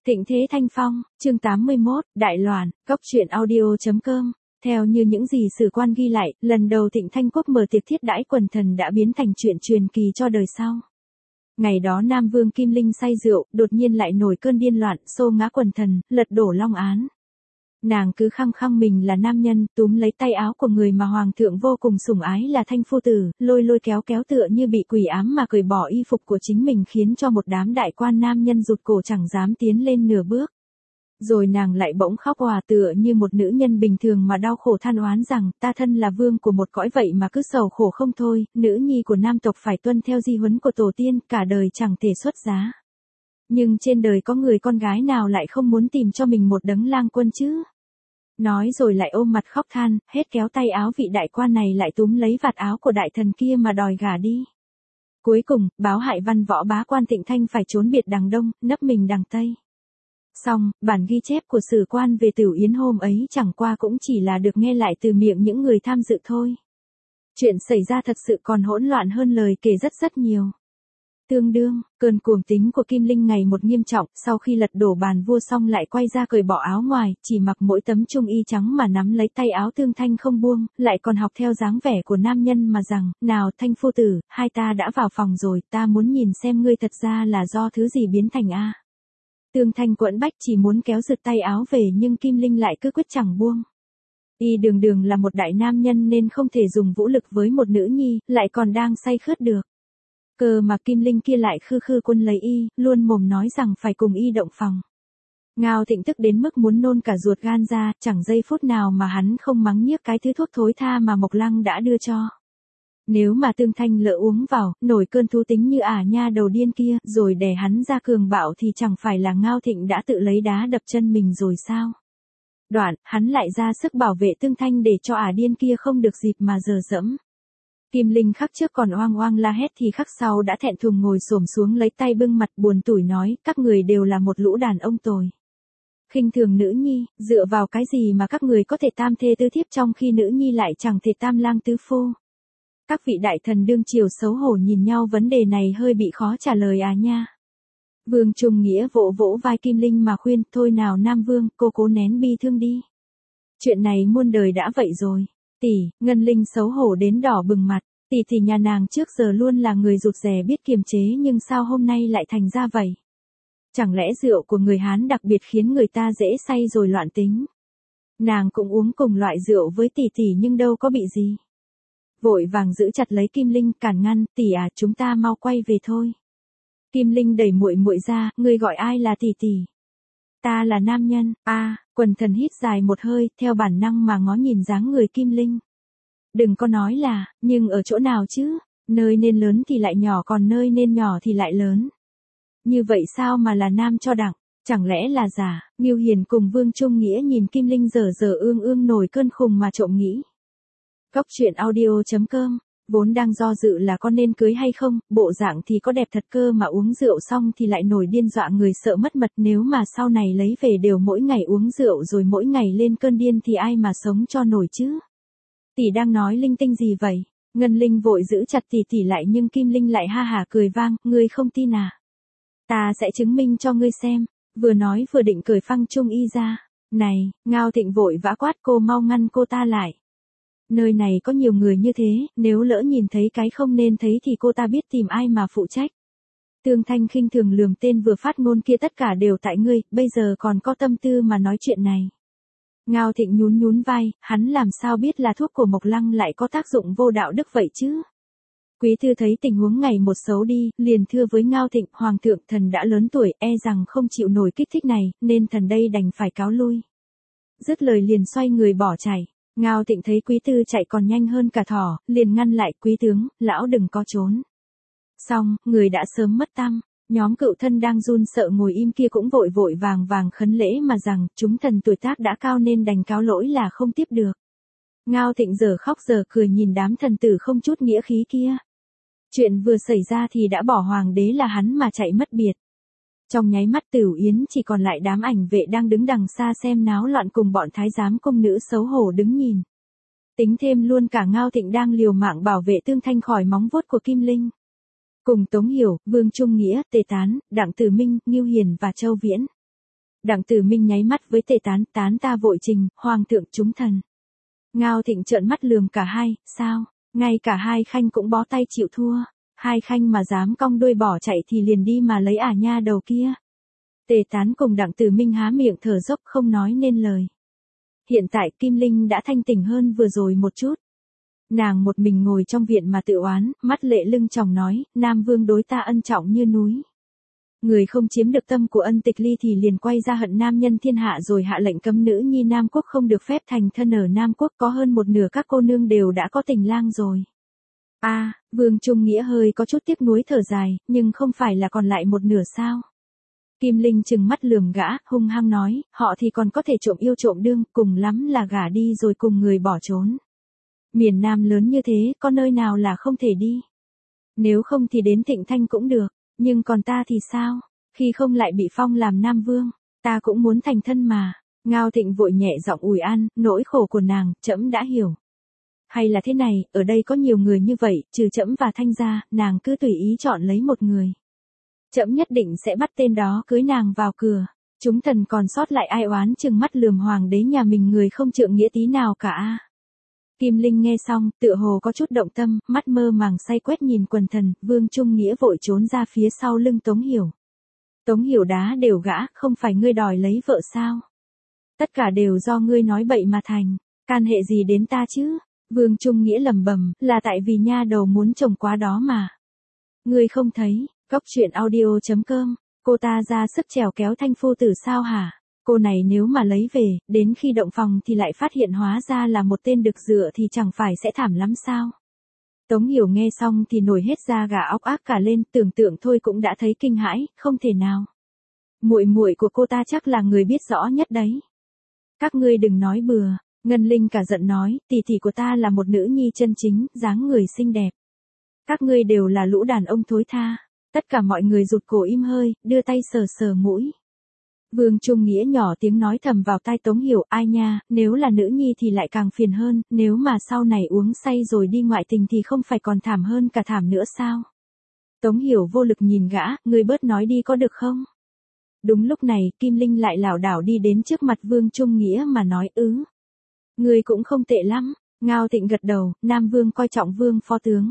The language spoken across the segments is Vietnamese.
Thịnh Thế Thanh Phong, chương 81, Đại Loạn, Cốc truyện audio.com. Theo như những gì sử quan ghi lại, lần đầu Thịnh Thanh Quốc mở tiệc thiết đãi quần thần đã biến thành chuyện truyền kỳ cho đời sau. Ngày đó Nam Vương Kim Linh say rượu, đột nhiên lại nổi cơn điên loạn, xô ngã quần thần, lật đổ long án. Nàng cứ khăng khăng mình là nam nhân, túm lấy tay áo của người mà hoàng thượng vô cùng sủng ái là Thanh phu tử, lôi kéo tựa như bị quỷ ám mà cởi bỏ y phục của chính mình, khiến cho một đám đại quan nam nhân rụt cổ chẳng dám tiến lên nửa bước. Rồi nàng lại bỗng khóc òa tựa như một nữ nhân bình thường mà đau khổ than oán rằng, ta thân là vương của một cõi vậy mà cứ sầu khổ không thôi, nữ nhi của nam tộc phải tuân theo di huấn của tổ tiên, cả đời chẳng thể xuất giá. Nhưng trên đời có người con gái nào lại không muốn tìm cho mình một đấng lang quân chứ? Nói rồi lại ôm mặt khóc than, hết kéo tay áo vị đại quan này lại túm lấy vạt áo của đại thần kia mà đòi gả đi. Cuối cùng, báo hại văn võ bá quan Thịnh Thanh phải trốn biệt đằng đông, nấp mình đằng tây. Xong, bản ghi chép của sử quan về Tửu Yến hôm ấy chẳng qua cũng chỉ là được nghe lại từ miệng những người tham dự thôi. Chuyện xảy ra thật sự còn hỗn loạn hơn lời kể rất nhiều. Tương đương, cơn cuồng tính của Kim Linh ngày một nghiêm trọng, sau khi lật đổ bàn vua xong lại quay ra cởi bỏ áo ngoài, chỉ mặc mỗi tấm trung y trắng mà nắm lấy tay áo Tương Thanh không buông, lại còn học theo dáng vẻ của nam nhân mà rằng, nào Thanh phu tử, hai ta đã vào phòng rồi, ta muốn nhìn xem ngươi thật ra là do thứ gì biến thành a. Tương Thanh quẫn bách chỉ muốn kéo giật tay áo về nhưng Kim Linh lại cứ quyết chẳng buông. Y đường là một đại nam nhân nên không thể dùng vũ lực với một nữ nhi, lại còn đang say khướt được. Cơ mà Kim Linh kia lại khư quân lấy y, luôn mồm nói rằng phải cùng y động phòng. Ngao Thịnh tức đến mức muốn nôn cả ruột gan ra, chẳng giây phút nào mà hắn không mắng nhiếc cái thứ thuốc thối tha mà Mộc Lăng đã đưa cho. Nếu mà Tương Thanh lỡ uống vào, nổi cơn thú tính như nha đầu điên kia, rồi đè hắn ra cường bạo thì chẳng phải là Ngao Thịnh đã tự lấy đá đập chân mình rồi sao? Đoạn, hắn lại ra sức bảo vệ Tương Thanh để cho điên kia không được dịp mà dờ dẫm. Kim Linh khắc trước còn oang la hét thì khắc sau đã thẹn thùng ngồi xổm xuống lấy tay bưng mặt buồn tủi nói, các người đều là một lũ đàn ông tồi. Khinh thường nữ nhi, dựa vào cái gì mà các người có thể tam thê tứ thiếp trong khi nữ nhi lại chẳng thể tam lang tứ phu. Các vị đại thần đương triều xấu hổ nhìn nhau, vấn đề này hơi bị khó trả lời nha. Vương Trung Nghĩa vỗ vai Kim Linh mà khuyên, thôi nào Nam Vương, cô cố nén bi thương đi. Chuyện này muôn đời đã vậy rồi. Tỷ, Ngân Linh xấu hổ đến đỏ bừng mặt, tỷ nhà nàng trước giờ luôn là người rụt rè biết kiềm chế nhưng sao hôm nay lại thành ra vậy? Chẳng lẽ rượu của người Hán đặc biệt khiến người ta dễ say rồi loạn tính? Nàng cũng uống cùng loại rượu với tỷ nhưng đâu có bị gì. Vội vàng giữ chặt lấy Kim Linh cản ngăn, tỷ chúng ta mau quay về thôi. Kim Linh đẩy muội ra, ngươi gọi ai là tỷ? Ta là nam nhân. Quần thần hít dài một hơi, theo bản năng mà ngó nhìn dáng người Kim Linh. Đừng có nói là, nhưng ở chỗ nào chứ? Nơi nên lớn thì lại nhỏ, còn nơi nên nhỏ thì lại lớn. Như vậy sao mà là nam cho đặng? Chẳng lẽ là giả? Ngưu Hiền cùng Vương Trung Nghĩa nhìn Kim Linh dở ương nổi cơn khùng mà trộm nghĩ. Cốc truyện audio.com. Vốn đang do dự là có nên cưới hay không, bộ dạng thì có đẹp thật cơ mà uống rượu xong thì lại nổi điên dọa người sợ mất mật, nếu mà sau này lấy về đều mỗi ngày uống rượu rồi mỗi ngày lên cơn điên thì ai mà sống cho nổi chứ. Tỷ đang nói linh tinh gì vậy? Ngân Linh vội giữ chặt tỷ lại nhưng Kim Linh lại ha hả cười vang, ngươi không tin à? Ta sẽ chứng minh cho ngươi xem. Vừa nói vừa định cởi phăng trung y ra. Này, Ngao Thịnh vội vã quát, cô mau ngăn cô ta lại. Nơi này có nhiều người như thế, nếu lỡ nhìn thấy cái không nên thấy thì cô ta biết tìm ai mà phụ trách. Tương Thanh khinh thường lườm tên vừa phát ngôn kia, tất cả đều tại ngươi, bây giờ còn có tâm tư mà nói chuyện này. Ngao Thịnh nhún vai, hắn làm sao biết là thuốc của Mộc Lăng lại có tác dụng vô đạo đức vậy chứ? Quý thư thấy tình huống ngày một xấu đi, liền thưa với Ngao Thịnh, hoàng thượng thần đã lớn tuổi, e rằng không chịu nổi kích thích này, nên thần đây đành phải cáo lui. Dứt lời liền xoay người bỏ chạy. Ngao Thịnh thấy quý tư chạy còn nhanh hơn cả thỏ, liền ngăn lại, quý tướng, lão đừng có trốn. Xong, người đã sớm mất tăm, nhóm cựu thân đang run sợ ngồi im kia cũng vội vàng khấn lễ mà rằng, chúng thần tuổi tác đã cao nên đành cáo lỗi là không tiếp được. Ngao Thịnh giờ khóc giờ cười nhìn đám thần tử không chút nghĩa khí kia. Chuyện vừa xảy ra thì đã bỏ hoàng đế là hắn mà chạy mất biệt. Trong nháy mắt Tửu Yến chỉ còn lại đám ảnh vệ đang đứng đằng xa xem náo loạn cùng bọn thái giám cung nữ xấu hổ đứng nhìn. Tính thêm luôn cả Ngao Thịnh đang liều mạng bảo vệ Tương Thanh khỏi móng vuốt của Kim Linh. Cùng Tống Hiểu, Vương Trung Nghĩa, Tề Tán, Đặng Tử Minh, Ngưu Hiền và Châu Viễn. Đặng Tử Minh nháy mắt với Tề Tán, Tán ta vội trình, hoàng thượng chúng thần. Ngao Thịnh trợn mắt lườm cả hai, sao, ngay cả hai khanh cũng bó tay chịu thua, hai khanh mà dám cong đuôi bỏ chạy thì liền đi mà lấy nha đầu kia. Tề Tán cùng Đặng Tử Minh há miệng thở dốc không nói nên lời. Hiện tại Kim Linh đã thanh tỉnh hơn vừa rồi một chút. Nàng một mình ngồi trong viện mà tự oán, mắt lệ lưng tròng nói, Nam Vương đối ta ân trọng như núi. Người không chiếm được tâm của Ân Tịch Ly thì liền quay ra hận nam nhân thiên hạ rồi hạ lệnh cấm nữ nhi Nam Quốc không được phép thành thân ở Nam Quốc, có hơn một nửa các cô nương đều đã có tình lang rồi. Vương Trung Nghĩa hơi có chút tiếc nuối thở dài, nhưng không phải là còn lại một nửa sao? Kim Linh trừng mắt lườm gã, hung hăng nói, họ thì còn có thể trộm yêu trộm đương, cùng lắm là gả đi rồi cùng người bỏ trốn. Miền Nam lớn như thế, có nơi nào là không thể đi. Nếu không thì đến Thịnh Thanh cũng được, nhưng còn ta thì sao? Khi không lại bị phong làm Nam Vương, ta cũng muốn thành thân mà. Ngao Thịnh vội nhẹ giọng ủi an, nỗi khổ của nàng, trẫm đã hiểu. Hay là thế này, ở đây có nhiều người như vậy, trừ trẫm và Thanh ra, nàng cứ tùy ý chọn lấy một người. Trẫm nhất định sẽ bắt tên đó cưới nàng vào cửa. Chúng thần còn sót lại ai oán chừng mắt lườm hoàng đế nhà mình người không trượng nghĩa tí nào cả. Kim Linh nghe xong, tựa hồ có chút động tâm, mắt mơ màng say quét nhìn quần thần, Vương Trung Nghĩa vội trốn ra phía sau lưng Tống Hiểu. Tống Hiểu đá đều gã, không phải ngươi đòi lấy vợ sao? Tất cả đều do ngươi nói bậy mà thành, can hệ gì đến ta chứ? Vương Trung Nghĩa lẩm bẩm, là tại vì nha đầu muốn chồng quá đó mà. Ngươi không thấy, Góc Truyện Audio.com, cô ta ra sức trèo kéo Thanh phu tử sao hả? Cô này nếu mà lấy về, đến khi động phòng thì lại phát hiện hóa ra là một tên đực dựa thì chẳng phải sẽ thảm lắm sao? Tống Hiểu nghe xong thì nổi hết da gà óc ác cả lên, tưởng tượng thôi cũng đã thấy kinh hãi, không thể nào. Muội muội của cô ta chắc là người biết rõ nhất đấy. Các ngươi đừng nói bừa, Ngân Linh cả giận nói, tỷ tỷ của ta là một nữ nhi chân chính, dáng người xinh đẹp. Các ngươi đều là lũ đàn ông thối tha. Tất cả mọi người rụt cổ im hơi, đưa tay sờ sờ mũi. Vương Trung Nghĩa nhỏ tiếng nói thầm vào tai Tống Hiểu, ai nha, nếu là nữ nhi thì lại càng phiền hơn, nếu mà sau này uống say rồi đi ngoại tình thì không phải còn thảm hơn cả thảm nữa sao? Tống Hiểu vô lực nhìn gã, ngươi bớt nói đi có được không? Đúng lúc này, Kim Linh lại lảo đảo đi đến trước mặt Vương Trung Nghĩa mà nói Ngươi cũng không tệ lắm. Ngao Thịnh gật đầu, Nam Vương coi trọng Vương phó tướng.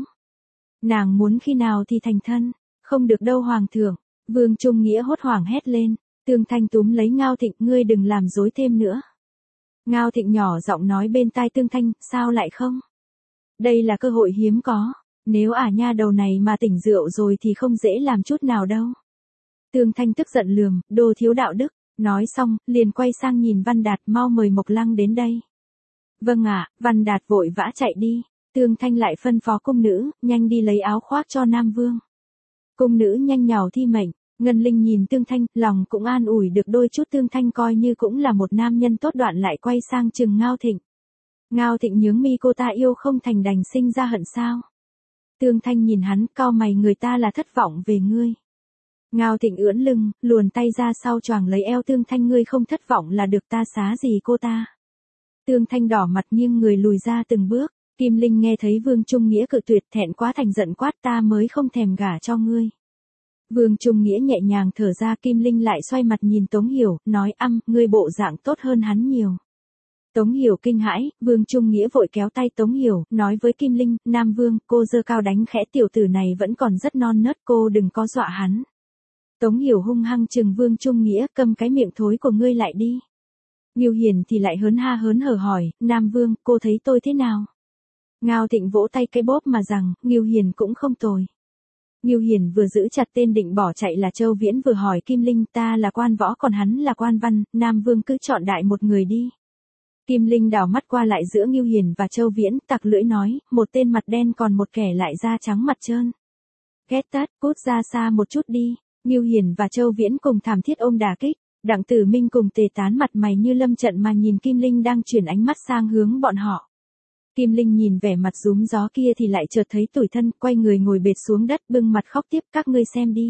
Nàng muốn khi nào thì thành thân, không được đâu hoàng thượng. Vương Trung Nghĩa hốt hoảng hét lên. Tương Thanh túm lấy Ngao Thịnh, ngươi đừng làm dối thêm nữa. Ngao Thịnh nhỏ giọng nói bên tai Tương Thanh, sao lại không? Đây là cơ hội hiếm có, nếu nha đầu này mà tỉnh rượu rồi thì không dễ làm chút nào đâu. Tương Thanh tức giận lườm, đồ thiếu đạo đức, nói xong, liền quay sang nhìn Văn Đạt, mau mời Mộc Lăng đến đây. Vâng ạ, Văn Đạt vội vã chạy đi, Tương Thanh lại phân phó cung nữ, nhanh đi lấy áo khoác cho Nam Vương. Cung nữ nhanh nhào thi mệnh. Ngân Linh nhìn Tương Thanh, lòng cũng an ủi được đôi chút. Tương Thanh coi như cũng là một nam nhân tốt, đoạn lại quay sang chừng Ngao Thịnh. Ngao Thịnh nhướng mi, cô ta yêu không thành đành sinh ra hận sao? Tương Thanh nhìn hắn, cau mày, người ta là thất vọng về ngươi. Ngao Thịnh ưỡn lưng, luồn tay ra sau choàng lấy eo Tương Thanh, ngươi không thất vọng là được, ta xá gì cô ta. Tương Thanh đỏ mặt nghiêng người lùi ra từng bước. Kim Linh nghe thấy Vương Trung Nghĩa cự tuyệt, thẹn quá thành giận quát, ta mới không thèm gả cho ngươi. Vương Trung Nghĩa nhẹ nhàng thở ra. Kim Linh lại xoay mặt nhìn Tống Hiểu, nói ngươi bộ dạng tốt hơn hắn nhiều. Tống Hiểu kinh hãi, Vương Trung Nghĩa vội kéo tay Tống Hiểu, nói với Kim Linh, Nam Vương, cô giơ cao đánh khẽ, tiểu tử này vẫn còn rất non nớt, cô đừng có dọa hắn. Tống Hiểu hung hăng chừng Vương Trung Nghĩa, câm cái miệng thối của ngươi lại đi. Ngưu Hiền thì lại hớn hở hỏi, Nam Vương, cô thấy tôi thế nào? Ngao Thịnh vỗ tay cái bóp mà rằng, Ngưu Hiền cũng không tồi. Ngưu Hiền vừa giữ chặt tên định bỏ chạy là Châu Viễn vừa hỏi Kim Linh, ta là quan võ còn hắn là quan văn, Nam Vương cứ chọn đại một người đi. Kim Linh đảo mắt qua lại giữa Ngưu Hiền và Châu Viễn, tặc lưỡi nói, một tên mặt đen còn một kẻ lại da trắng mặt trơn. Ghét tát, cút ra xa một chút đi. Ngưu Hiền và Châu Viễn cùng thảm thiết ôm đả kích. Đặng Tử Minh cùng Tề Tán mặt mày như lâm trận mà nhìn Kim Linh đang chuyển ánh mắt sang hướng bọn họ. Kim Linh nhìn vẻ mặt rúm gió kia thì lại chợt thấy tủi thân, quay người ngồi bệt xuống đất bưng mặt khóc tiếp, các ngươi xem đi.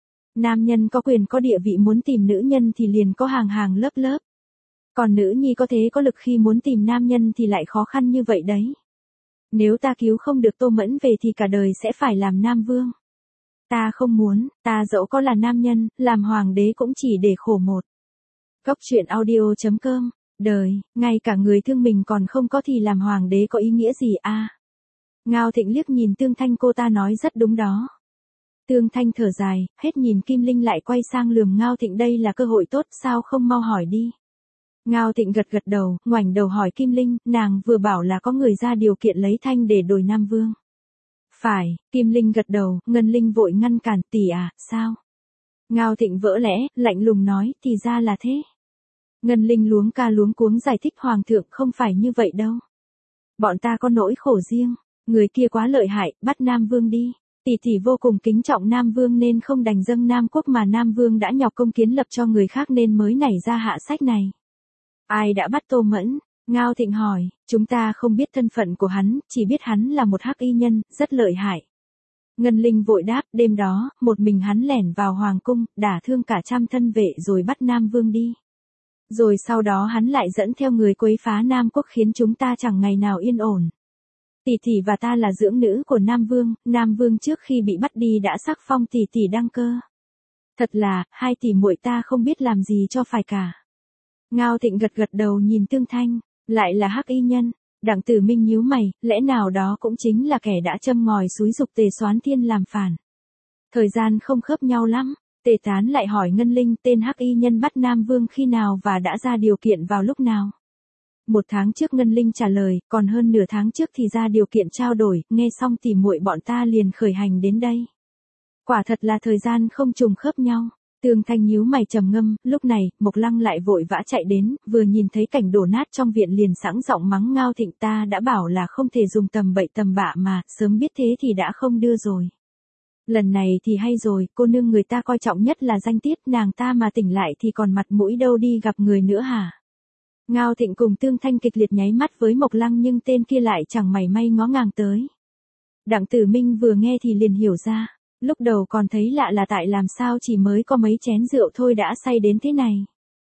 Nam nhân có quyền có địa vị muốn tìm nữ nhân thì liền có hàng lớp lớp. Còn nữ nhi có thế có lực khi muốn tìm nam nhân thì lại khó khăn như vậy đấy. Nếu ta cứu không được Tô Mẫn về thì cả đời sẽ phải làm Nam Vương. Ta không muốn, ta dẫu có là nam nhân, làm hoàng đế cũng chỉ để khổ một Cốc truyện audio.com. Đời, ngay cả người thương mình còn không có thì làm hoàng đế có ý nghĩa gì a? Ngao Thịnh liếc nhìn Tương Thanh, cô ta nói rất đúng đó. Tương Thanh thở dài, hết nhìn Kim Linh lại quay sang lườm Ngao Thịnh, đây là cơ hội tốt, sao không mau hỏi đi. Ngao Thịnh gật gật đầu, ngoảnh đầu hỏi Kim Linh, nàng vừa bảo là có người ra điều kiện lấy Thanh để đổi Nam Vương. Phải, Kim Linh gật đầu, Ngân Linh vội ngăn cản, tỷ à, sao? Ngao Thịnh vỡ lẽ, lạnh lùng nói, thì ra là thế. Ngân Linh luống ca luống cuống giải thích, hoàng thượng không phải như vậy đâu. Bọn ta có nỗi khổ riêng, người kia quá lợi hại, bắt Nam Vương đi. Tỷ tỷ vô cùng kính trọng Nam Vương nên không đành dâng Nam Quốc mà Nam Vương đã nhọc công kiến lập cho người khác nên mới nảy ra hạ sách này. Ai đã bắt Tô Mẫn? Ngao Thịnh hỏi, chúng ta không biết thân phận của hắn, chỉ biết hắn là một hắc y nhân, rất lợi hại. Ngân Linh vội đáp, đêm đó, một mình hắn lẻn vào hoàng cung, đả thương cả trăm thân vệ rồi bắt Nam Vương đi. Rồi sau đó hắn lại dẫn theo người quấy phá Nam Quốc khiến chúng ta chẳng ngày nào yên ổn. Tỷ tỷ và ta là dưỡng nữ của Nam Vương trước khi bị bắt đi đã sắc phong tỷ tỷ đăng cơ. Thật là, hai tỷ muội ta không biết làm gì cho phải cả. Ngao Thịnh gật gật đầu nhìn Tương Thanh, lại là hắc y nhân. Đặng Tử Minh nhíu mày, lẽ nào đó cũng chính là kẻ đã châm ngòi xúi giục Tề Soán Thiên làm phản. Thời gian không khớp nhau lắm, Tề Tán lại hỏi Ngân Linh, tên hắc y nhân bắt Nam Vương khi nào và đã ra điều kiện vào lúc nào. 1 tháng trước, Ngân Linh trả lời, còn hơn nửa tháng trước thì ra điều kiện trao đổi, nghe xong tỷ muội bọn ta liền khởi hành đến đây. Quả thật là thời gian không trùng khớp nhau. Tương Thanh nhíu mày trầm ngâm, lúc này, Mộc Lăng lại vội vã chạy đến, vừa nhìn thấy cảnh đổ nát trong viện liền sẵn giọng mắng Ngao Thịnh, ta đã bảo là không thể dùng tầm bậy tầm bạ mà, sớm biết thế thì đã không đưa rồi. Lần này thì hay rồi, cô nương người ta coi trọng nhất là danh tiết, nàng ta mà tỉnh lại thì còn mặt mũi đâu đi gặp người nữa hả? Ngao Thịnh cùng Tương Thanh kịch liệt nháy mắt với Mộc Lăng nhưng tên kia lại chẳng mảy may ngó ngàng tới. Đặng Tử Minh vừa nghe thì liền hiểu ra. Lúc đầu còn thấy lạ là tại làm sao chỉ mới có mấy chén rượu thôi đã say đến thế này.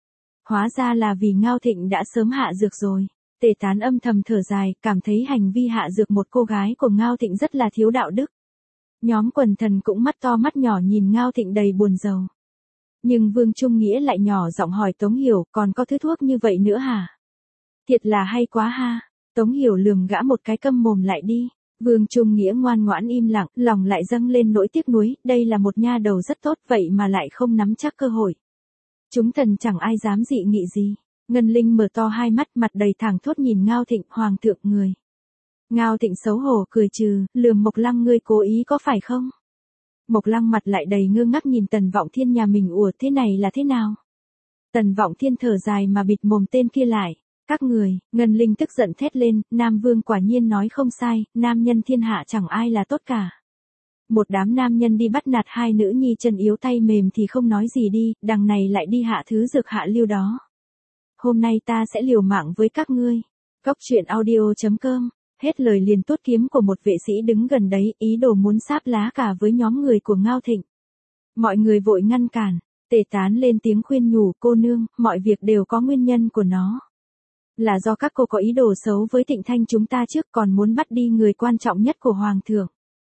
Hóa ra là vì Ngao Thịnh đã sớm hạ dược rồi. Tề Tán âm thầm thở dài, cảm thấy hành vi hạ dược một cô gái của Ngao Thịnh rất là thiếu đạo đức. Nhóm quần thần cũng mắt to mắt nhỏ nhìn Ngao Thịnh đầy buồn rầu. Nhưng Vương Trung Nghĩa lại nhỏ giọng hỏi Tống Hiểu, còn có thứ thuốc như vậy nữa hả? Thiệt là hay quá ha. Tống Hiểu lườm gã một cái, câm mồm lại đi. Vương Trung Nghĩa ngoan ngoãn im lặng, lòng lại dâng lên nỗi tiếc nuối, đây là một nha đầu rất tốt vậy mà lại không nắm chắc cơ hội. Chúng thần chẳng ai dám dị nghị gì. Ngân Linh mở to hai mắt, mặt đầy thảng thốt nhìn Ngao Thịnh, hoàng thượng người. Ngao Thịnh xấu hổ cười trừ, lườm Mộc Lăng, ngươi cố ý có phải không? Mộc Lăng mặt lại đầy ngơ ngác nhìn Tần Vọng Thiên nhà mình, ủa thế này là thế nào? Tần Vọng Thiên thở dài mà bịt mồm tên kia lại. Các người, Ngân Linh tức giận thét lên, Nam Vương quả nhiên nói không sai, nam nhân thiên hạ chẳng ai là tốt cả. Một đám nam nhân đi bắt nạt hai nữ nhi chân yếu tay mềm thì không nói gì đi, đằng này lại đi hạ thứ dược hạ lưu đó. Hôm nay ta sẽ liều mạng với các ngươi. Cốc truyện audio.com. Hết lời liền tuốt kiếm của một vệ sĩ đứng gần đấy, ý đồ muốn sáp lá cả với nhóm người của Ngao Thịnh. Mọi người vội ngăn cản, Tề Tán lên tiếng khuyên nhủ, cô nương, mọi việc đều có nguyên nhân của nó. Là do các cô có ý đồ xấu với Thịnh Thanh chúng ta trước, còn muốn bắt đi người quan trọng nhất của Hoàng thượng.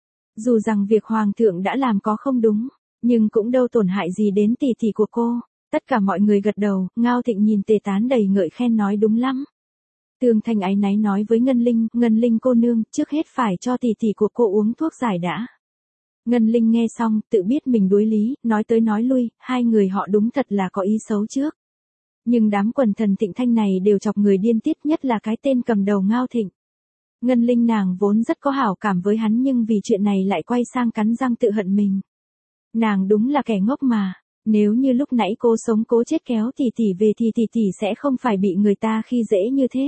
Dù rằng việc Hoàng thượng đã làm có không đúng, nhưng cũng đâu tổn hại gì đến tỷ tỷ của cô. Tất cả mọi người gật đầu, Ngao Thịnh nhìn Tề Tán đầy ngợi khen nói đúng lắm. Tương Thanh áy náy nói với Ngân Linh cô nương, trước hết phải cho tỷ tỷ của cô uống thuốc giải đã. Ngân Linh nghe xong, tự biết mình đuối lý, nói tới nói lui, hai người họ đúng thật là có ý xấu trước. Nhưng đám quần thần Thịnh Thanh này đều chọc người điên tiết, nhất là cái tên cầm đầu Ngao Thịnh. Ngân Linh nàng vốn rất có hảo cảm với hắn nhưng vì chuyện này lại quay sang cắn răng tự hận mình. Nàng đúng là kẻ ngốc mà, nếu như lúc nãy cô sống cố chết kéo tỷ tỷ về thì tỷ tỷ sẽ không phải bị người ta khi dễ như thế.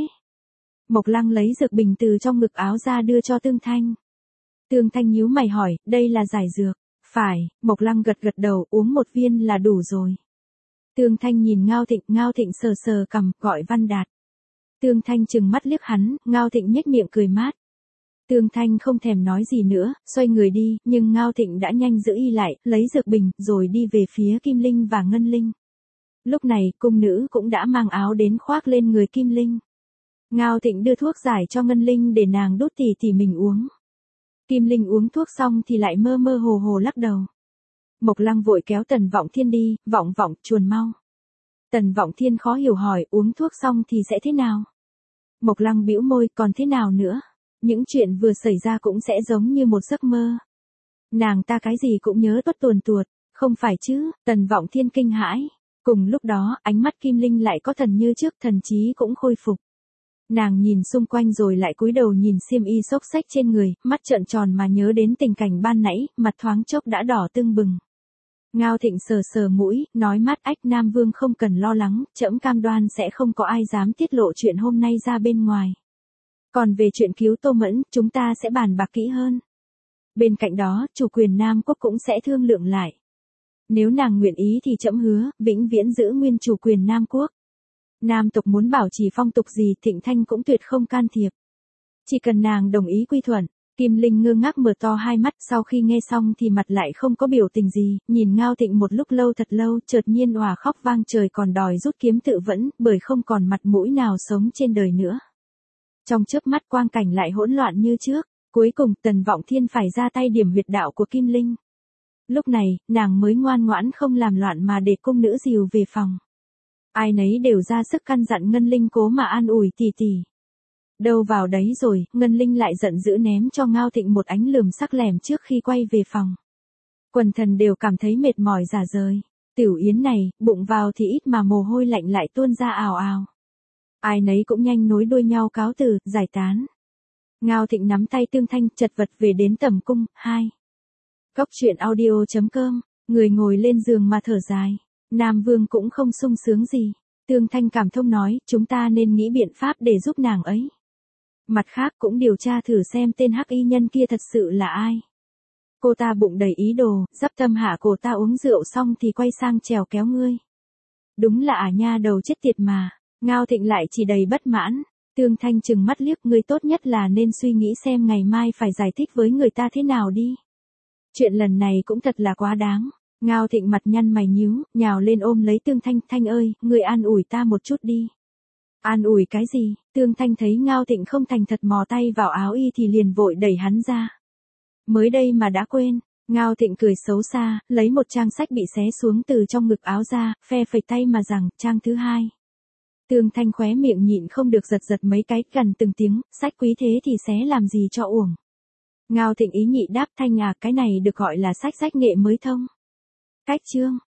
Mộc Lăng lấy dược bình từ trong ngực áo ra đưa cho Tương Thanh. Tương Thanh nhíu mày hỏi, đây là giải dược. Phải, Mộc Lăng gật gật đầu, uống 1 viên là đủ rồi. Tương Thanh nhìn Ngao Thịnh sờ sờ cằm, gọi Văn Đạt. Tương Thanh trừng mắt liếc hắn, Ngao Thịnh nhếch miệng cười mát. Tương Thanh không thèm nói gì nữa, xoay người đi, nhưng Ngao Thịnh đã nhanh giữ y lại, lấy dược bình, rồi đi về phía Kim Linh và Ngân Linh. Lúc này, cung nữ cũng đã mang áo đến khoác lên người Kim Linh. Ngao Thịnh đưa thuốc giải cho Ngân Linh để nàng đút tỉ mình uống. Kim Linh uống thuốc xong thì lại mơ mơ hồ hồ lắc đầu. Mộc Lăng vội kéo Tần Vọng Thiên đi, vọng, chuồn mau. Tần Vọng Thiên khó hiểu hỏi, uống thuốc xong thì sẽ thế nào? Mộc Lăng bĩu môi, còn thế nào nữa? Những chuyện vừa xảy ra cũng sẽ giống như một giấc mơ. Nàng ta cái gì cũng nhớ tuốt tuồn tuột, không phải chứ? Tần Vọng Thiên kinh hãi. Cùng lúc đó, ánh mắt Kim Linh lại có thần như trước, thần trí cũng khôi phục. Nàng nhìn xung quanh rồi lại cúi đầu nhìn xiêm y xốc xách trên người, mắt trợn tròn mà nhớ đến tình cảnh ban nãy, mặt thoáng chốc đã đỏ tưng bừng. Ngao Thịnh sờ sờ mũi, nói mát ách Nam Vương không cần lo lắng, trẫm cam đoan sẽ không có ai dám tiết lộ chuyện hôm nay ra bên ngoài. Còn về chuyện cứu Tô Mẫn, chúng ta sẽ bàn bạc kỹ hơn. Bên cạnh đó, chủ quyền Nam Quốc cũng sẽ thương lượng lại. Nếu nàng nguyện ý thì trẫm hứa, vĩnh viễn giữ nguyên chủ quyền Nam Quốc. Nam tộc muốn bảo trì phong tục gì Thịnh Thanh cũng tuyệt không can thiệp. Chỉ cần nàng đồng ý quy thuận. Kim Linh ngơ ngác mở to hai mắt, sau khi nghe xong thì mặt lại không có biểu tình gì, nhìn Ngao Thịnh một lúc lâu thật lâu, chợt nhiên òa khóc vang trời, còn đòi rút kiếm tự vẫn, bởi không còn mặt mũi nào sống trên đời nữa. Trong chớp mắt quang cảnh lại hỗn loạn như trước, cuối cùng Tần Vọng Thiên phải ra tay điểm huyệt đạo của Kim Linh. Lúc này, nàng mới ngoan ngoãn không làm loạn mà để cung nữ dìu về phòng. Ai nấy đều ra sức căn dặn Ngân Linh cố mà an ủi tỷ tỷ. Đâu vào đấy rồi, Ngân Linh lại giận dữ ném cho Ngao Thịnh một ánh lườm sắc lẻm trước khi quay về phòng. Quần thần đều cảm thấy mệt mỏi rã rời. Tiểu yến này, bụng vào thì ít mà mồ hôi lạnh lại tuôn ra ào ào. Ai nấy cũng nhanh nối đuôi nhau cáo từ, giải tán. Ngao Thịnh nắm tay Tương Thanh chật vật về đến tầm cung. 2. Góc truyện audio.com, người ngồi lên giường mà thở dài. Nam Vương cũng không sung sướng gì. Tương Thanh cảm thông nói, chúng ta nên nghĩ biện pháp để giúp nàng ấy. Mặt khác cũng điều tra thử xem tên hắc y nhân kia thật sự là ai. Cô ta bụng đầy ý đồ, dắp tâm hạ cô ta uống rượu xong thì quay sang trèo kéo ngươi. Đúng là nha đầu chết tiệt mà. Ngao Thịnh lại chỉ đầy bất mãn. Tương Thanh chừng mắt liếc, ngươi tốt nhất là nên suy nghĩ xem ngày mai phải giải thích với người ta thế nào đi. Chuyện lần này cũng thật là quá đáng. Ngao Thịnh mặt nhăn mày nhíu, nhào lên ôm lấy Tương Thanh, Thanh ơi, ngươi an ủi ta một chút đi. An ủi cái gì? Tương Thanh thấy Ngao Thịnh không thành thật mò tay vào áo y thì liền vội đẩy hắn ra. Mới đây mà đã quên. Ngao Thịnh cười xấu xa, lấy một trang sách bị xé xuống từ trong ngực áo ra, phe phẩy tay mà rằng, trang thứ 2. Tương Thanh khóe miệng nhịn không được giật giật mấy cái, gần từng tiếng, sách quý thế thì xé làm gì cho uổng. Ngao Thịnh ý nhị đáp, Thanh à, cái này được gọi là sách nghệ mới thông. Cách chương.